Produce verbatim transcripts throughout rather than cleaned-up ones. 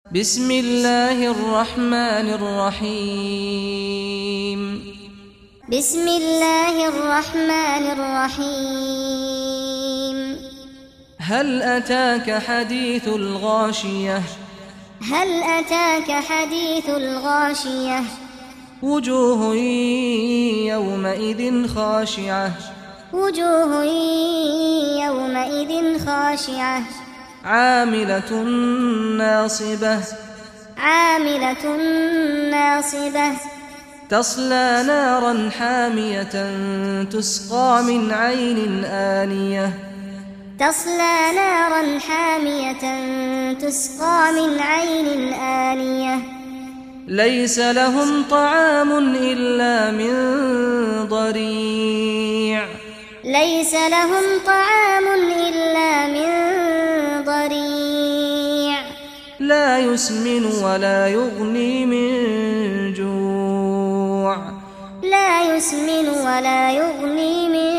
بسم الله الرحمن الرحيم بسم الله الرحمن الرحيم هل أتاك حديث الغاشية هل أتاك حديث الغاشية وجوه يومئذ خاشعة وجوه يومئذ خاشعة عاملة ناصبة عاملة ناصبة تصلى نارا حامية تسقى من عين آنية تصلى نارا حامية تسقى من عين آنية ليس لهم طعام إلا من ضريع ليس لهم طعام إلا من ضريع لا يسمن ولا يغني من جوع لا يسمن ولا يغني من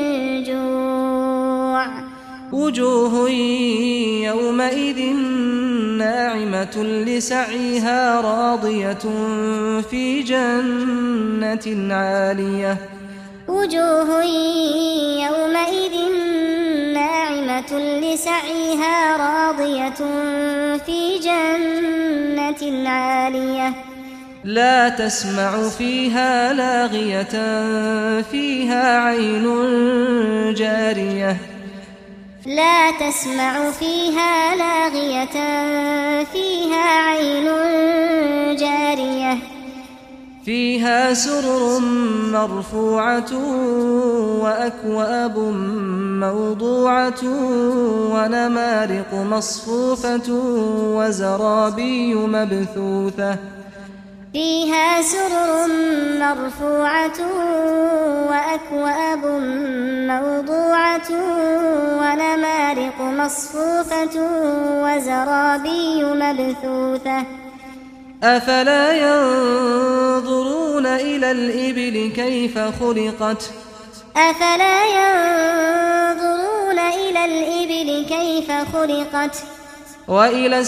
جوع وجوه يومئذ ناعمة لسعيها راضية في جنة عالية وجوه يومئذ ناعمة لسعيها راضية في جنة عالية لا تسمع فيها لاغية فيها عين جارية لا تسمع فيها لاغية فيها عين جارية فيها سرر مرفوعة وأكواب موضوعة ونمارق مصفوفة وزرابي مبثوثة فيها سرر مرفوعة وأكواب موضوعة ونمارق مصفوفة وزرابي مبثوثة أفلا ينظرون إلى الإبل كيف خلقت أفلا ينظرون إلى الإبل كيف خلقت وإلى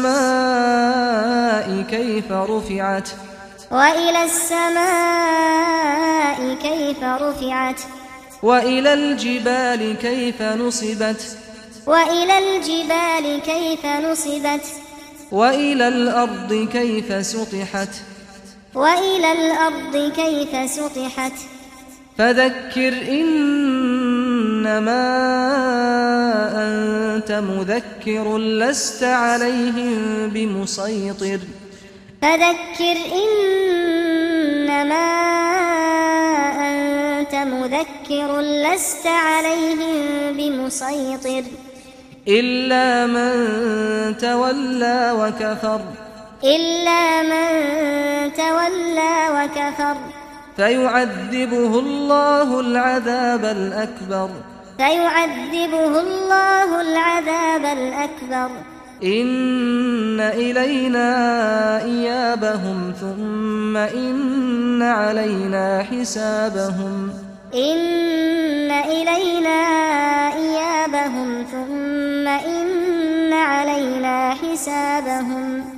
السماء كيف رفعت وإلى السماء كيف رفعت وإلى الجبال كيف نصبت وإلى الجبال كيف نصبت وإلى الأرض كيف سطحت وإلى الأرض كيف سطحت فذكر إنما أنت مذكر لست عليهم بمسيطر فذكر إنما أنت مذكر لست عليهم بمسيطر إلا من تولى وكفر إلا من تولى وكفر فيعذبه الله العذاب الأكبر فيعذبه الله العذاب الأكبر إن إلينا إيابهم ثم إن علينا حسابهم إن إلينا إيابهم ثم إن علينا حسابهم